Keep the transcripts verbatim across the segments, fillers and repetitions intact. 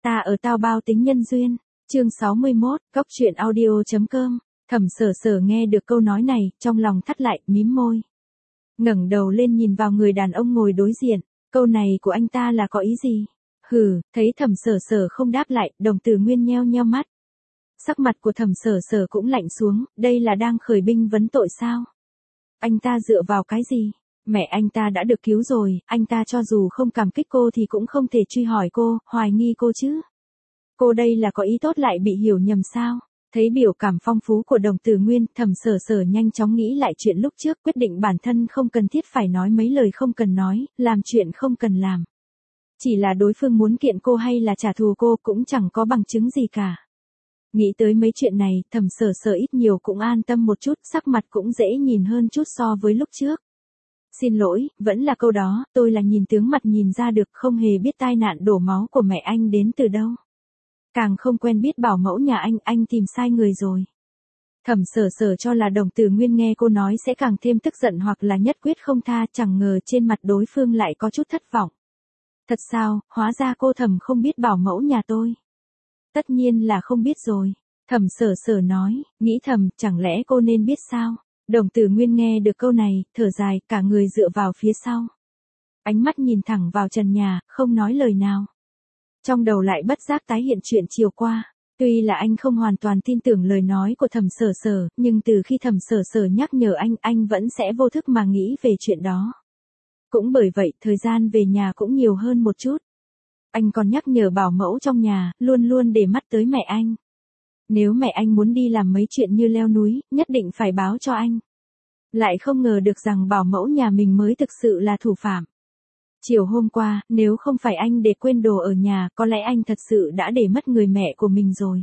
Ta ở tao bao tính nhân duyên. Chương sáu mươi mốt, Cóc truyện audio chấm com. Thẩm Sở Sở nghe được câu nói này, trong lòng thắt lại, mím môi. Ngẩng đầu lên nhìn vào người đàn ông ngồi đối diện, câu này của anh ta là có ý gì? Hừ, thấy Thẩm Sở Sở không đáp lại, Đồng Tử Nguyên nheo nheo mắt. Sắc mặt của Thẩm Sở Sở cũng lạnh xuống, đây là đang khởi binh vấn tội sao? Anh ta dựa vào cái gì? Mẹ anh ta đã được cứu rồi, anh ta cho dù không cảm kích cô thì cũng không thể truy hỏi cô, hoài nghi cô chứ. Cô đây là có ý tốt lại bị hiểu nhầm sao? Thấy biểu cảm phong phú của Đồng Tử Nguyên, Thẩm Sở Sở nhanh chóng nghĩ lại chuyện lúc trước, quyết định bản thân không cần thiết phải nói mấy lời không cần nói, làm chuyện không cần làm. Chỉ là đối phương muốn kiện cô hay là trả thù cô cũng chẳng có bằng chứng gì cả. Nghĩ tới mấy chuyện này, Thẩm Sở Sở ít nhiều cũng an tâm một chút, sắc mặt cũng dễ nhìn hơn chút so với lúc trước. Xin lỗi, vẫn là câu đó, tôi là nhìn tướng mặt nhìn ra được, không hề biết tai nạn đổ máu của mẹ anh đến từ đâu. Càng không quen biết bảo mẫu nhà anh, anh tìm sai người rồi. Thẩm Sở Sở cho là Đồng Tử Nguyên nghe cô nói sẽ càng thêm tức giận hoặc là nhất quyết không tha, chẳng ngờ trên mặt đối phương lại có chút thất vọng. Thật sao, hóa ra cô Thẩm không biết bảo mẫu nhà tôi. Tất nhiên là không biết rồi. Thẩm Sở Sở nói, nghĩ thầm, chẳng lẽ cô nên biết sao? Đồng Tử Nguyên nghe được câu này, thở dài, cả người dựa vào phía sau. Ánh mắt nhìn thẳng vào trần nhà, không nói lời nào. Trong đầu lại bất giác tái hiện chuyện chiều qua. Tuy là anh không hoàn toàn tin tưởng lời nói của Thẩm Sở Sở, nhưng từ khi Thẩm Sở Sở nhắc nhở anh, anh vẫn sẽ vô thức mà nghĩ về chuyện đó. Cũng bởi vậy, thời gian về nhà cũng nhiều hơn một chút. Anh còn nhắc nhở bảo mẫu trong nhà, luôn luôn để mắt tới mẹ anh. Nếu mẹ anh muốn đi làm mấy chuyện như leo núi, nhất định phải báo cho anh. Lại không ngờ được rằng bảo mẫu nhà mình mới thực sự là thủ phạm. Chiều hôm qua, nếu không phải anh để quên đồ ở nhà, có lẽ anh thật sự đã để mất người mẹ của mình rồi.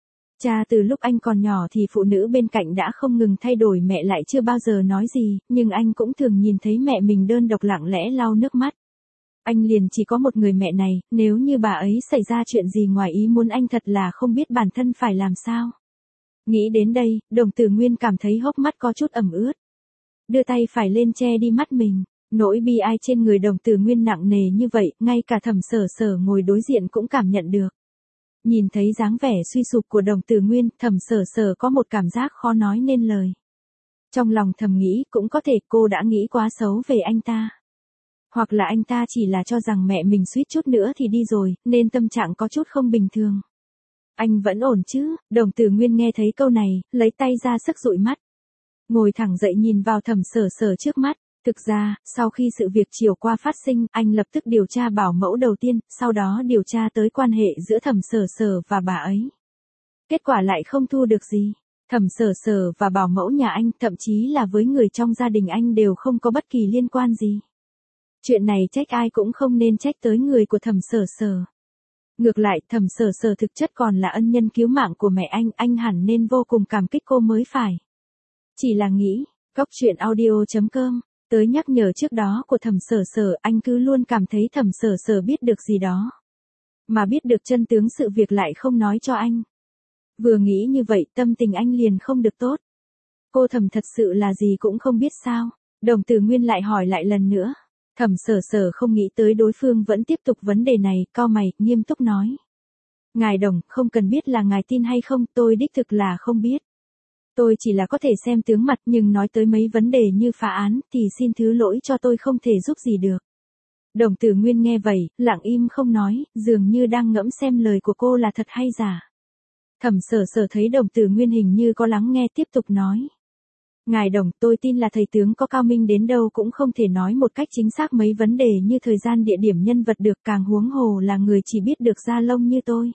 Cha từ lúc anh còn nhỏ thì phụ nữ bên cạnh đã không ngừng thay đổi, mẹ lại chưa bao giờ nói gì, nhưng anh cũng thường nhìn thấy mẹ mình đơn độc lặng lẽ lau nước mắt. Anh liền chỉ có một người mẹ này, nếu như bà ấy xảy ra chuyện gì ngoài ý muốn anh thật là không biết bản thân phải làm sao. Nghĩ đến đây, Đồng Tử Nguyên cảm thấy hốc mắt có chút ẩm ướt. Đưa tay phải lên che đi mắt mình, nỗi bi ai trên người Đồng Tử Nguyên nặng nề như vậy, ngay cả Thẩm Sở Sở ngồi đối diện cũng cảm nhận được. Nhìn thấy dáng vẻ suy sụp của Đồng Tử Nguyên, Thẩm Sở Sở có một cảm giác khó nói nên lời. Trong lòng thầm nghĩ, cũng có thể cô đã nghĩ quá xấu về anh ta. Hoặc là anh ta chỉ là cho rằng mẹ mình suýt chút nữa thì đi rồi, nên tâm trạng có chút không bình thường. Anh vẫn ổn chứ? Đồng Tử Nguyên nghe thấy câu này, lấy tay ra sức dụi mắt. Ngồi thẳng dậy nhìn vào Thẩm Sở Sở trước mắt. Thực ra, sau khi sự việc chiều qua phát sinh, anh lập tức điều tra bảo mẫu đầu tiên, sau đó điều tra tới quan hệ giữa Thẩm Sở Sở và bà ấy. Kết quả lại không thu được gì. Thẩm Sở Sở và bảo mẫu nhà anh, thậm chí là với người trong gia đình anh đều không có bất kỳ liên quan gì. Chuyện này trách ai cũng không nên trách tới người của Thẩm Sở Sở. Ngược lại, Thẩm Sở Sở thực chất còn là ân nhân cứu mạng của mẹ anh, anh hẳn nên vô cùng cảm kích cô mới phải. Chỉ là nghĩ, Cóc truyện audio chấm com, tới nhắc nhở trước đó của Thẩm Sở Sở, anh cứ luôn cảm thấy Thẩm Sở Sở biết được gì đó. Mà biết được chân tướng sự việc lại không nói cho anh. Vừa nghĩ như vậy, tâm tình anh liền không được tốt. Cô Thẩm thật sự là gì cũng không biết sao? Đồng Tử Nguyên lại hỏi lại lần nữa. Thẩm Sở Sở không nghĩ tới đối phương vẫn tiếp tục vấn đề này, cau mày, nghiêm túc nói. Ngài Đồng, không cần biết là ngài tin hay không, tôi đích thực là không biết. Tôi chỉ là có thể xem tướng mặt, nhưng nói tới mấy vấn đề như phá án, thì xin thứ lỗi cho tôi không thể giúp gì được. Đồng Tử Nguyên nghe vậy, lặng im không nói, dường như đang ngẫm xem lời của cô là thật hay giả. Thẩm Sở Sở thấy Đồng Tử Nguyên hình như có lắng nghe, tiếp tục nói. Ngài Đồng, tôi tin là thầy tướng có cao minh đến đâu cũng không thể nói một cách chính xác mấy vấn đề như thời gian địa điểm nhân vật được, càng huống hồ là người chỉ biết được da lông như tôi.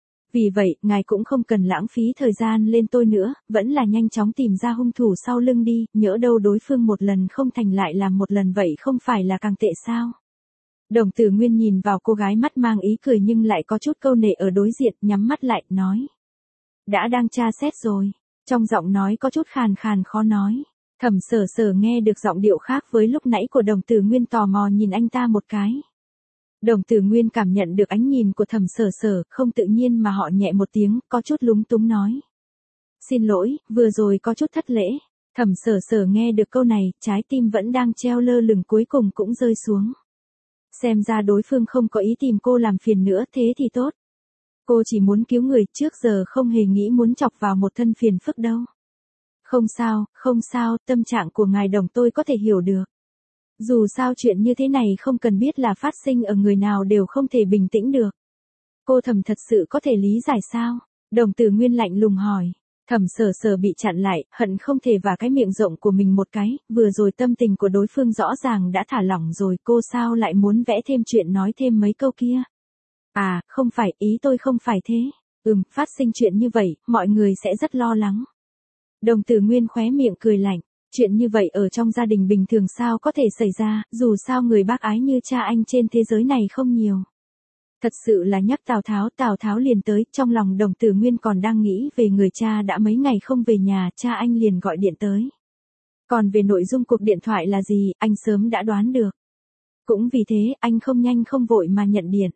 Vì vậy, ngài cũng không cần lãng phí thời gian lên tôi nữa, vẫn là nhanh chóng tìm ra hung thủ sau lưng đi, nhỡ đâu đối phương một lần không thành lại làm một lần vậy không phải là càng tệ sao? Đồng Tử Nguyên nhìn vào cô gái mắt mang ý cười nhưng lại có chút câu nệ ở đối diện, nhắm mắt lại, nói. Đã đang tra xét rồi. Trong giọng nói có chút khàn khàn khó nói. Thẩm Sở Sở nghe được giọng điệu khác với lúc nãy của Đồng Tử Nguyên, tò mò nhìn anh ta một cái. Đồng Tử Nguyên cảm nhận được ánh nhìn của Thẩm Sở Sở, không tự nhiên mà họ nhẹ một tiếng, có chút lúng túng nói. Xin lỗi, vừa rồi có chút thất lễ. Thẩm Sở Sở nghe được câu này, trái tim vẫn đang treo lơ lửng cuối cùng cũng rơi xuống. Xem ra đối phương không có ý tìm cô làm phiền nữa, thế thì tốt. Cô chỉ muốn cứu người, trước giờ không hề nghĩ muốn chọc vào một thân phiền phức đâu. Không sao, không sao, tâm trạng của ngài Đồng tôi có thể hiểu được. Dù sao chuyện như thế này không cần biết là phát sinh ở người nào đều không thể bình tĩnh được. Cô Thẩm thật sự có thể lý giải sao? Đồng Tử Nguyên lạnh lùng hỏi. Thẩm Sở Sở bị chặn lại, hận không thể vả cái miệng rộng của mình một cái, vừa rồi tâm tình của đối phương rõ ràng đã thả lỏng rồi, cô sao lại muốn vẽ thêm chuyện nói thêm mấy câu kia? À, không phải, ý tôi không phải thế. Ừm, phát sinh chuyện như vậy, mọi người sẽ rất lo lắng. Đồng Tử Nguyên khóe miệng cười lạnh. Chuyện như vậy ở trong gia đình bình thường sao có thể xảy ra, dù sao người bác ái như cha anh trên thế giới này không nhiều. Thật sự là nhắc Tào Tháo, Tào Tháo liền tới, trong lòng Đồng Tử Nguyên còn đang nghĩ về người cha đã mấy ngày không về nhà, cha anh liền gọi điện tới. Còn về nội dung cuộc điện thoại là gì, anh sớm đã đoán được. Cũng vì thế, anh không nhanh không vội mà nhận điện.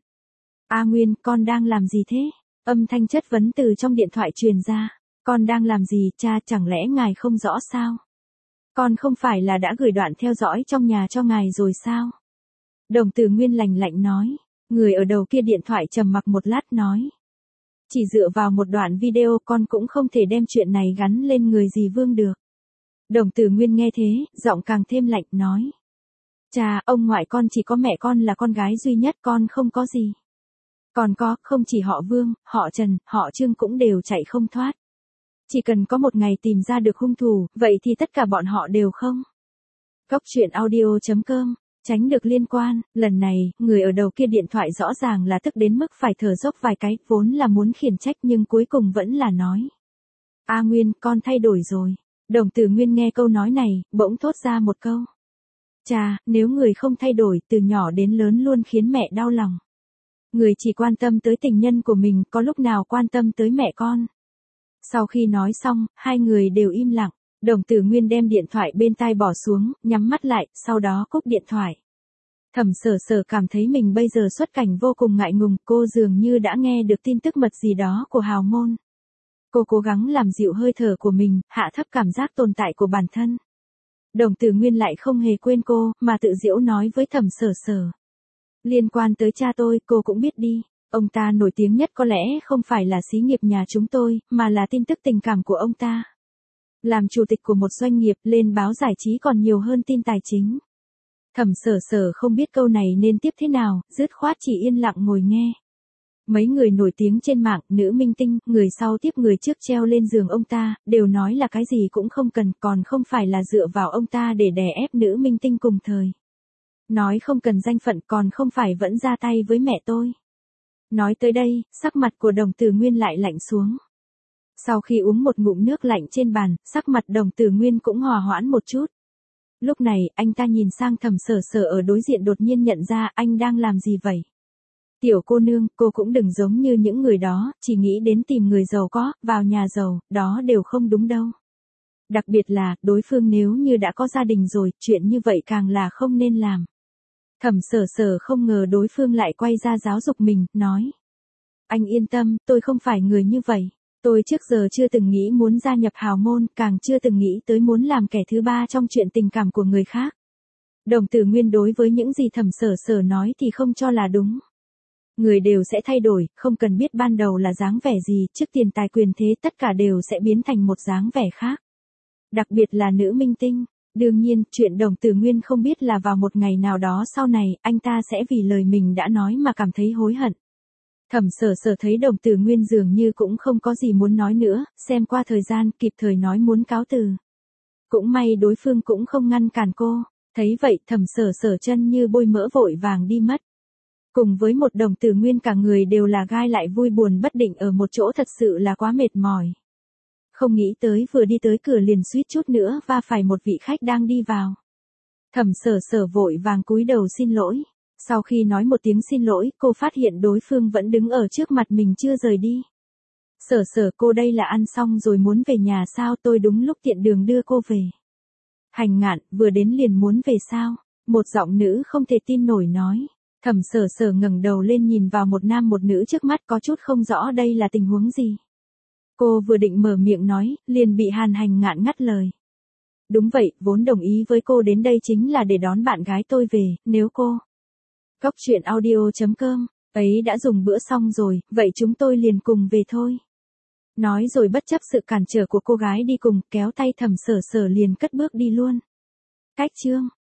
A Nguyên, con đang làm gì thế? Âm thanh chất vấn từ trong điện thoại truyền ra. Con đang làm gì, cha, chẳng lẽ ngài không rõ sao? Con không phải là đã gửi đoạn theo dõi trong nhà cho ngài rồi sao? Đồng Tử Nguyên lạnh lạnh nói. Người ở đầu kia điện thoại trầm mặc một lát nói. Chỉ dựa vào một đoạn video con cũng không thể đem chuyện này gắn lên người dì Vương được. Đồng Tử Nguyên nghe thế, giọng càng thêm lạnh nói. Cha, ông ngoại con chỉ có mẹ con là con gái duy nhất, con không có gì. Còn có, không chỉ họ Vương, họ Trần, họ Trương cũng đều chạy không thoát. Chỉ cần có một ngày tìm ra được hung thủ, vậy thì tất cả bọn họ đều không. Cốc truyện audio chấm com, tránh được liên quan, lần này, người ở đầu kia điện thoại rõ ràng là tức đến mức phải thở dốc vài cái, vốn là muốn khiển trách nhưng cuối cùng vẫn là nói. A Nguyên, con thay đổi rồi. Đồng Tử Nguyên nghe câu nói này, bỗng thốt ra một câu. Chà, nếu người không thay đổi, từ nhỏ đến lớn luôn khiến mẹ đau lòng. Người chỉ quan tâm tới tình nhân của mình, có lúc nào quan tâm tới mẹ con. Sau khi nói xong, hai người đều im lặng. Đồng Tử Nguyên đem điện thoại bên tai bỏ xuống, nhắm mắt lại, sau đó cúp điện thoại. Thẩm Sở Sở cảm thấy mình bây giờ xuất cảnh vô cùng ngại ngùng, cô dường như đã nghe được tin tức mật gì đó của hào môn. Cô cố gắng làm dịu hơi thở của mình, hạ thấp cảm giác tồn tại của bản thân. Đồng Tử Nguyên lại không hề quên cô, mà tự giễu nói với Thẩm Sở Sở. Liên quan tới cha tôi, cô cũng biết đi. Ông ta nổi tiếng nhất có lẽ không phải là xí nghiệp nhà chúng tôi, mà là tin tức tình cảm của ông ta. Làm chủ tịch của một doanh nghiệp, lên báo giải trí còn nhiều hơn tin tài chính. Thẩm Sở Sở không biết câu này nên tiếp thế nào, dứt khoát chỉ yên lặng ngồi nghe. Mấy người nổi tiếng trên mạng, nữ minh tinh, người sau tiếp người trước treo lên giường ông ta, đều nói là cái gì cũng không cần, còn không phải là dựa vào ông ta để đè ép nữ minh tinh cùng thời. Nói không cần danh phận, còn không phải vẫn ra tay với mẹ tôi. Nói tới đây, sắc mặt của Đồng Tử Nguyên lại lạnh xuống. Sau khi uống một ngụm nước lạnh trên bàn, sắc mặt Đồng Tử Nguyên cũng hòa hoãn một chút. Lúc này, anh ta nhìn sang Thẩm Sở Sở ở đối diện, đột nhiên nhận ra anh đang làm gì vậy. Tiểu cô nương, cô cũng đừng giống như những người đó, chỉ nghĩ đến tìm người giàu có, vào nhà giàu, đó đều không đúng đâu. Đặc biệt là, đối phương nếu như đã có gia đình rồi, chuyện như vậy càng là không nên làm. Thẩm Sở Sở không ngờ đối phương lại quay ra giáo dục mình, nói. Anh yên tâm, tôi không phải người như vậy. Tôi trước giờ chưa từng nghĩ muốn gia nhập hào môn, càng chưa từng nghĩ tới muốn làm kẻ thứ ba trong chuyện tình cảm của người khác. Đồng Tử Nguyên đối với những gì Thẩm Sở Sở nói thì không cho là đúng. Người đều sẽ thay đổi, không cần biết ban đầu là dáng vẻ gì, trước tiền tài quyền thế tất cả đều sẽ biến thành một dáng vẻ khác. Đặc biệt là nữ minh tinh. Đương nhiên, chuyện Đồng Tử Nguyên không biết là vào một ngày nào đó sau này, anh ta sẽ vì lời mình đã nói mà cảm thấy hối hận. Thẩm Sở Sở thấy Đồng Tử Nguyên dường như cũng không có gì muốn nói nữa, xem qua thời gian, kịp thời nói muốn cáo từ. Cũng may đối phương cũng không ngăn cản cô, thấy vậy Thẩm Sở Sở chân như bôi mỡ vội vàng đi mất. Cùng với một Đồng Tử Nguyên cả người đều là gai lại vui buồn bất định ở một chỗ, thật sự là quá mệt mỏi. Không nghĩ tới vừa đi tới cửa liền suýt chút nữa va phải một vị khách đang đi vào. Thẩm Sở Sở vội vàng cúi đầu xin lỗi. Sau khi nói một tiếng xin lỗi, cô phát hiện đối phương vẫn đứng ở trước mặt mình chưa rời đi. Sở Sở, cô đây là ăn xong rồi muốn về nhà sao, tôi đúng lúc tiện đường đưa cô về. Hành Ngạn, vừa đến liền muốn về sao? Một giọng nữ không thể tin nổi nói. Thẩm Sở Sở ngẩng đầu lên nhìn vào một nam một nữ trước mắt, có chút không rõ đây là tình huống gì. Cô vừa định mở miệng nói, liền bị Hàn Hành Ngạn ngắt lời. Đúng vậy, vốn đồng ý với cô đến đây chính là để đón bạn gái tôi về, nếu cô. Cốc truyện audio chấm com Ấy đã dùng bữa xong rồi, vậy chúng tôi liền cùng về thôi. Nói rồi bất chấp sự cản trở của cô gái đi cùng, kéo tay Thẩm Sở Sở liền cất bước đi luôn. Cách chương